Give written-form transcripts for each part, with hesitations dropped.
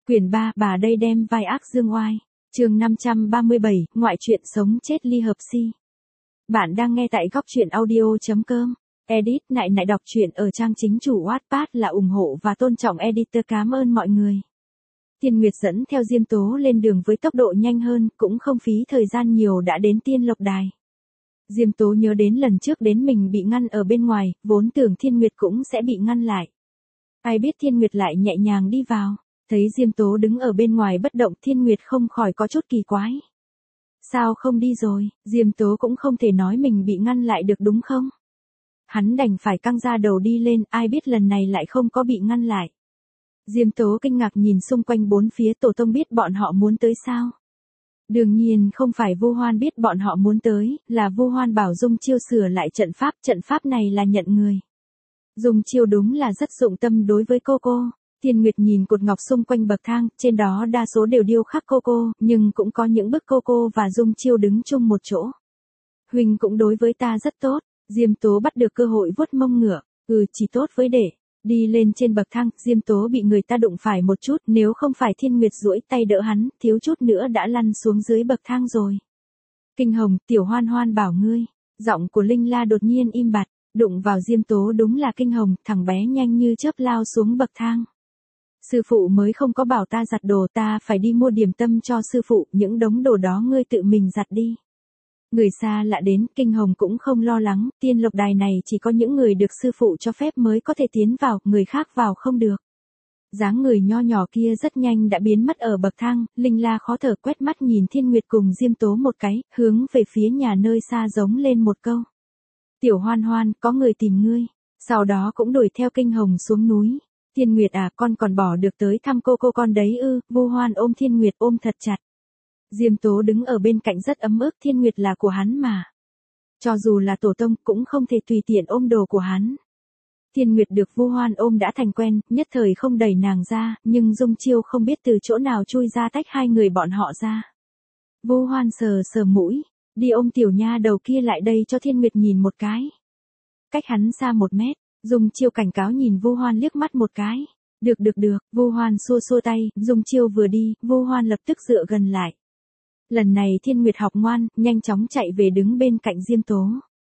Quyển 3, bà đây đem vai ác dương oai. Chương 537, ngoại truyện sống chết ly hợp si. Bạn đang nghe tại góc truyện audio.com. Edit nại nại đọc truyện ở trang chính chủ Wattpad là ủng hộ và tôn trọng editor. Cảm ơn mọi người. Tiên Nguyệt dẫn theo Diêm Tố lên đường với tốc độ nhanh hơn, cũng không phí thời gian nhiều đã đến Tiên Lộc Đài. Diêm Tố nhớ đến lần trước đến mình bị ngăn ở bên ngoài, vốn tưởng Thiên Nguyệt cũng sẽ bị ngăn lại. Ai biết Thiên Nguyệt lại nhẹ nhàng đi vào. Thấy Diêm Tố đứng ở bên ngoài bất động, Thiên Nguyệt không khỏi có chút kỳ quái. Sao không đi rồi? Diêm Tố cũng không thể nói mình bị ngăn lại được đúng không? Hắn đành phải căng ra đầu đi lên, ai biết lần này lại không có bị ngăn lại. Diêm Tố kinh ngạc nhìn xung quanh bốn phía, tổ tông biết bọn họ muốn tới sao? Đương nhiên không phải Vu Hoan biết bọn họ muốn tới, là Vu Hoan bảo Dung Chiêu sửa lại trận pháp này là nhận người. Dung Chiêu đúng là rất dụng tâm đối với cô. Thiên Nguyệt nhìn cột ngọc xung quanh bậc thang, trên đó đa số đều điêu khắc cô, nhưng cũng có những bức cô và Dung Chiêu đứng chung một chỗ. Huynh cũng đối với ta rất tốt. Diêm Tố bắt được cơ hội vuốt mông ngựa, chỉ tốt với để. Đi lên trên bậc thang, Diêm Tố bị người ta đụng phải một chút, nếu không phải Thiên Nguyệt duỗi tay đỡ hắn, thiếu chút nữa đã lăn xuống dưới bậc thang rồi. Kinh Hồng, Tiểu Hoan Hoan bảo ngươi. Giọng của Linh La đột nhiên im bặt, đụng vào Diêm Tố đúng là Kinh Hồng, thằng bé nhanh như chớp lao xuống bậc thang. Sư phụ mới không có bảo ta giặt đồ, ta phải đi mua điểm tâm cho sư phụ, những đống đồ đó ngươi tự mình giặt đi. Người xa lạ đến, Kinh Hồng cũng không lo lắng, Tiên Lộc Đài này chỉ có những người được sư phụ cho phép mới có thể tiến vào, người khác vào không được. Dáng người nho nhỏ kia rất nhanh đã biến mất ở bậc thang, Linh La khó thở quét mắt nhìn Thiên Nguyệt cùng Diêm Tố một cái, hướng về phía nhà nơi xa giống lên một câu. Tiểu Hoan Hoan, có người tìm ngươi. Sau đó cũng đuổi theo Kinh Hồng xuống núi. Thiên Nguyệt à, con còn bỏ được tới thăm cô con đấy ư? Vu Hoan ôm Thiên Nguyệt ôm thật chặt. Diêm Tố đứng ở bên cạnh rất ấm ức, Thiên Nguyệt là của hắn mà. Cho dù là tổ tông cũng không thể tùy tiện ôm đồ của hắn. Thiên Nguyệt được Vu Hoan ôm đã thành quen, nhất thời không đẩy nàng ra, nhưng Dung Chiêu không biết từ chỗ nào chui ra tách hai người bọn họ ra. Vu Hoan sờ mũi, đi ôm tiểu nha đầu kia lại đây cho Thiên Nguyệt nhìn một cái. Cách hắn xa 1 mét. Dung Chiêu cảnh cáo nhìn Vu Hoan liếc mắt một cái. Được, Vu Hoan xua tay, Dung Chiêu vừa đi, Vu Hoan lập tức dựa gần lại. Lần này Thiên Nguyệt học ngoan, nhanh chóng chạy về đứng bên cạnh Diêm Tố.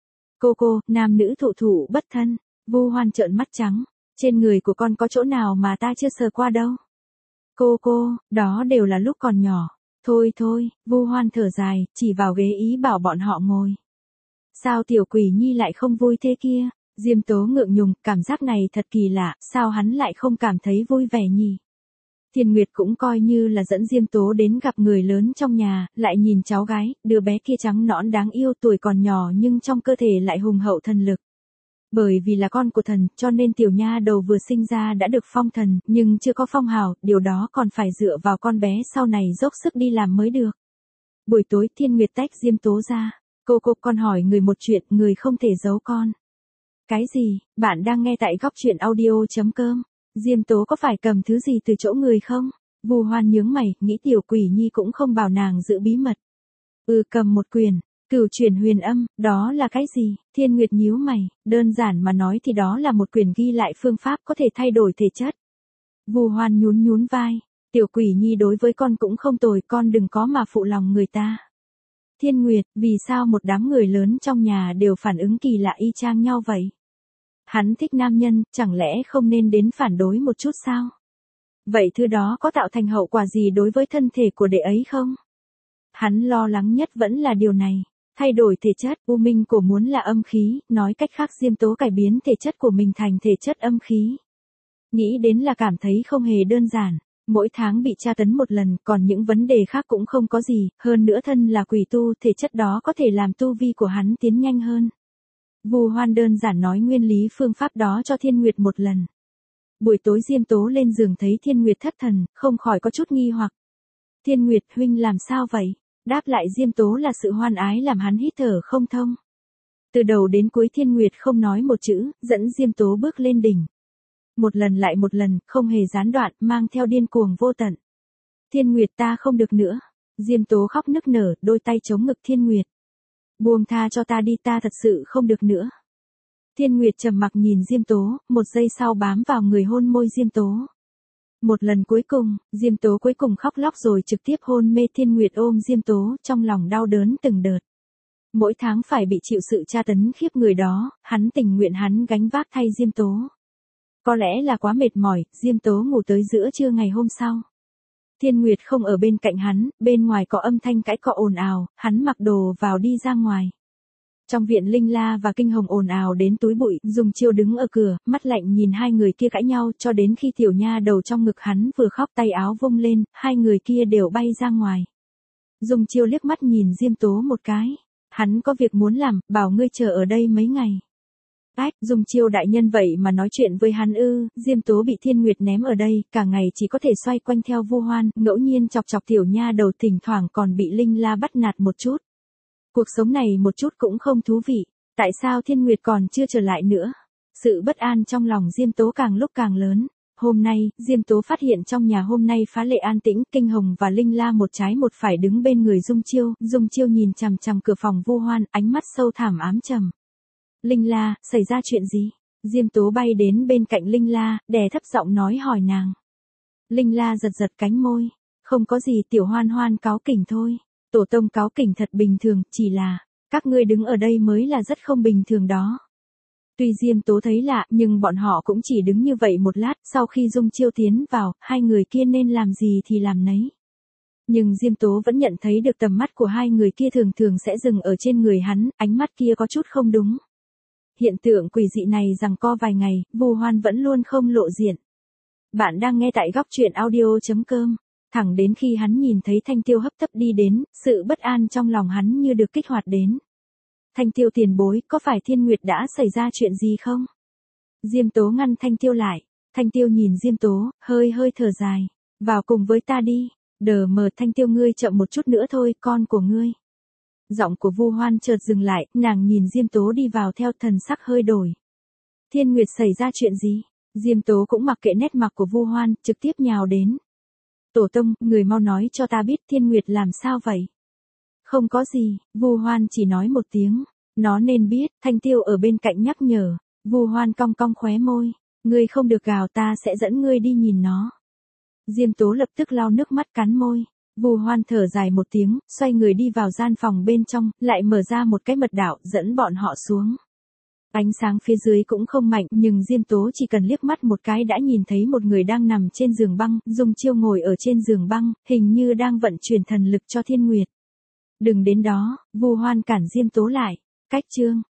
Cô, nam nữ thụ bất thân. Vu Hoan trợn mắt trắng. Trên người của con có chỗ nào mà ta chưa sờ qua đâu. Cô, đó đều là lúc còn nhỏ. Thôi, Vu Hoan thở dài, chỉ vào ghế ý bảo bọn họ ngồi. Sao tiểu quỷ nhi lại không vui thế kia? Diêm Tố ngượng nhùng, cảm giác này thật kỳ lạ, sao hắn lại không cảm thấy vui vẻ nhỉ? Thiên Nguyệt cũng coi như là dẫn Diêm Tố đến gặp người lớn trong nhà, lại nhìn cháu gái, đứa bé kia trắng nõn đáng yêu, tuổi còn nhỏ nhưng trong cơ thể lại hùng hậu thần lực. Bởi vì là con của thần, cho nên tiểu nha đầu vừa sinh ra đã được phong thần, nhưng chưa có phong hào, điều đó còn phải dựa vào con bé sau này dốc sức đi làm mới được. Buổi tối Thiên Nguyệt tách Diêm Tố ra. Cô, con hỏi người một chuyện, người không thể giấu con. Cái gì? Bạn đang nghe tại góc truyện audio.com. Diêm Tố có phải cầm thứ gì từ chỗ người không? Vu Hoan nhướng mày, nghĩ tiểu quỷ nhi cũng không bảo nàng giữ bí mật. Cầm một quyển, Cửu Chuyển Huyền Âm, đó là cái gì? Thiên Nguyệt nhíu mày, đơn giản mà nói thì đó là một quyển ghi lại phương pháp có thể thay đổi thể chất. Vu Hoan nhún vai, tiểu quỷ nhi đối với con cũng không tồi, con đừng có mà phụ lòng người ta. Thiên Nguyệt, vì sao một đám người lớn trong nhà đều phản ứng kỳ lạ y chang nhau vậy? Hắn thích nam nhân, chẳng lẽ không nên đến phản đối một chút sao? Vậy thứ đó có tạo thành hậu quả gì đối với thân thể của đệ ấy không? Hắn lo lắng nhất vẫn là điều này. Thay đổi thể chất, U Minh của muốn là âm khí, nói cách khác Diêm Tố cải biến thể chất của mình thành thể chất âm khí. Nghĩ đến là cảm thấy không hề đơn giản. Mỗi tháng bị tra tấn một lần, còn những vấn đề khác cũng không có gì, hơn nữa thân là quỷ tu, thể chất đó có thể làm tu vi của hắn tiến nhanh hơn. Vu Hoan đơn giản nói nguyên lý phương pháp đó cho Thiên Nguyệt một lần. Buổi tối Diêm Tố lên giường thấy Thiên Nguyệt thất thần, không khỏi có chút nghi hoặc. Thiên Nguyệt, huynh làm sao vậy? Đáp lại Diêm Tố là sự hoan ái làm hắn hít thở không thông. Từ đầu đến cuối Thiên Nguyệt không nói một chữ, dẫn Diêm Tố bước lên đỉnh. Một lần lại một lần, không hề gián đoạn, mang theo điên cuồng vô tận. Thiên Nguyệt, ta không được nữa. Diêm Tố khóc nức nở, đôi tay chống ngực Thiên Nguyệt. Buông tha cho ta đi, ta thật sự không được nữa. Thiên Nguyệt trầm mặc nhìn Diêm Tố, một giây sau bám vào người hôn môi Diêm Tố. Một lần cuối cùng, Diêm Tố cuối cùng khóc lóc rồi trực tiếp hôn mê. Thiên Nguyệt ôm Diêm Tố, trong lòng đau đớn từng đợt. Mỗi tháng phải bị chịu sự tra tấn khiếp người đó, hắn tình nguyện hắn gánh vác thay Diêm Tố. Có lẽ là quá mệt mỏi, Diêm Tố ngủ tới giữa trưa ngày hôm sau. Thiên Nguyệt không ở bên cạnh hắn, bên ngoài có âm thanh cãi cọ ồn ào, hắn mặc đồ vào đi ra ngoài. Trong viện Linh La và Kinh Hồng ồn ào đến túi bụi, Dung Chiêu đứng ở cửa, mắt lạnh nhìn hai người kia cãi nhau cho đến khi tiểu nha đầu trong ngực hắn vừa khóc tay áo vung lên, hai người kia đều bay ra ngoài. Dung Chiêu liếc mắt nhìn Diêm Tố một cái. Hắn có việc muốn làm, bảo ngươi chờ ở đây mấy ngày. Ách, Dung Chiêu đại nhân vậy mà nói chuyện với hắn ư? Diêm Tố bị Thiên Nguyệt ném ở đây, cả ngày chỉ có thể xoay quanh theo Vu Hoan, ngẫu nhiên chọc chọc tiểu nha đầu, thỉnh thoảng còn bị Linh La bắt nạt một chút. Cuộc sống này một chút cũng không thú vị, tại sao Thiên Nguyệt còn chưa trở lại nữa? Sự bất an trong lòng Diêm Tố càng lúc càng lớn. Hôm nay, Diêm Tố phát hiện trong nhà hôm nay phá lệ an tĩnh, Kinh Hồng và Linh La một trái một phải đứng bên người Dung Chiêu nhìn chằm chằm cửa phòng Vu Hoan, ánh mắt sâu thẳm ám trầm. Linh La, xảy ra chuyện gì? Diêm Tố bay đến bên cạnh Linh La, đè thấp giọng nói hỏi nàng. Linh La giật giật cánh môi, không có gì, tiểu Hoan Hoan cáu kỉnh thôi. Tổ tông cáu kỉnh thật bình thường, chỉ là, các ngươi đứng ở đây mới là rất không bình thường đó. Tuy Diêm Tố thấy lạ, nhưng bọn họ cũng chỉ đứng như vậy một lát, sau khi Dung Chiêu tiến vào, hai người kia nên làm gì thì làm nấy. Nhưng Diêm Tố vẫn nhận thấy được tầm mắt của hai người kia thường thường sẽ dừng ở trên người hắn, ánh mắt kia có chút không đúng. Hiện tượng quỷ dị này giằng co vài ngày, Vu Hoan vẫn luôn không lộ diện. Bạn đang nghe tại góc truyện audio.com. Thẳng đến khi hắn nhìn thấy Thanh Tiêu hấp tấp đi đến, sự bất an trong lòng hắn như được kích hoạt đến. Thanh Tiêu tiền bối, có phải Thiên Nguyệt đã xảy ra chuyện gì không? Diêm Tố ngăn Thanh Tiêu lại. Thanh Tiêu nhìn Diêm Tố, hơi thở dài. Vào cùng với ta đi. Đờ mờ, Thanh Tiêu ngươi chậm một chút nữa thôi, con của ngươi. Giọng của Vu Hoan chợt dừng lại, nàng nhìn Diêm Tố đi vào theo thần sắc hơi đổi. Thiên Nguyệt xảy ra chuyện gì? Diêm Tố cũng mặc kệ nét mặt của Vu Hoan, trực tiếp nhào đến. Tổ tông, người mau nói cho ta biết Thiên Nguyệt làm sao vậy? Không có gì, Vu Hoan chỉ nói một tiếng. Nó nên biết, Thanh Tiêu ở bên cạnh nhắc nhở. Vu Hoan cong cong khóe môi. Ngươi không được gào, ta sẽ dẫn ngươi đi nhìn nó. Diêm Tố lập tức lau nước mắt cắn môi. Vu Hoan thở dài một tiếng, xoay người đi vào gian phòng bên trong, lại mở ra một cái mật đạo, dẫn bọn họ xuống. Ánh sáng phía dưới cũng không mạnh, nhưng Diêm Tố chỉ cần liếc mắt một cái đã nhìn thấy một người đang nằm trên giường băng, Dung Chiêu ngồi ở trên giường băng, hình như đang vận chuyển thần lực cho Thiên Nguyệt. Đừng đến đó, Vu Hoan cản Diêm Tố lại. Cách chương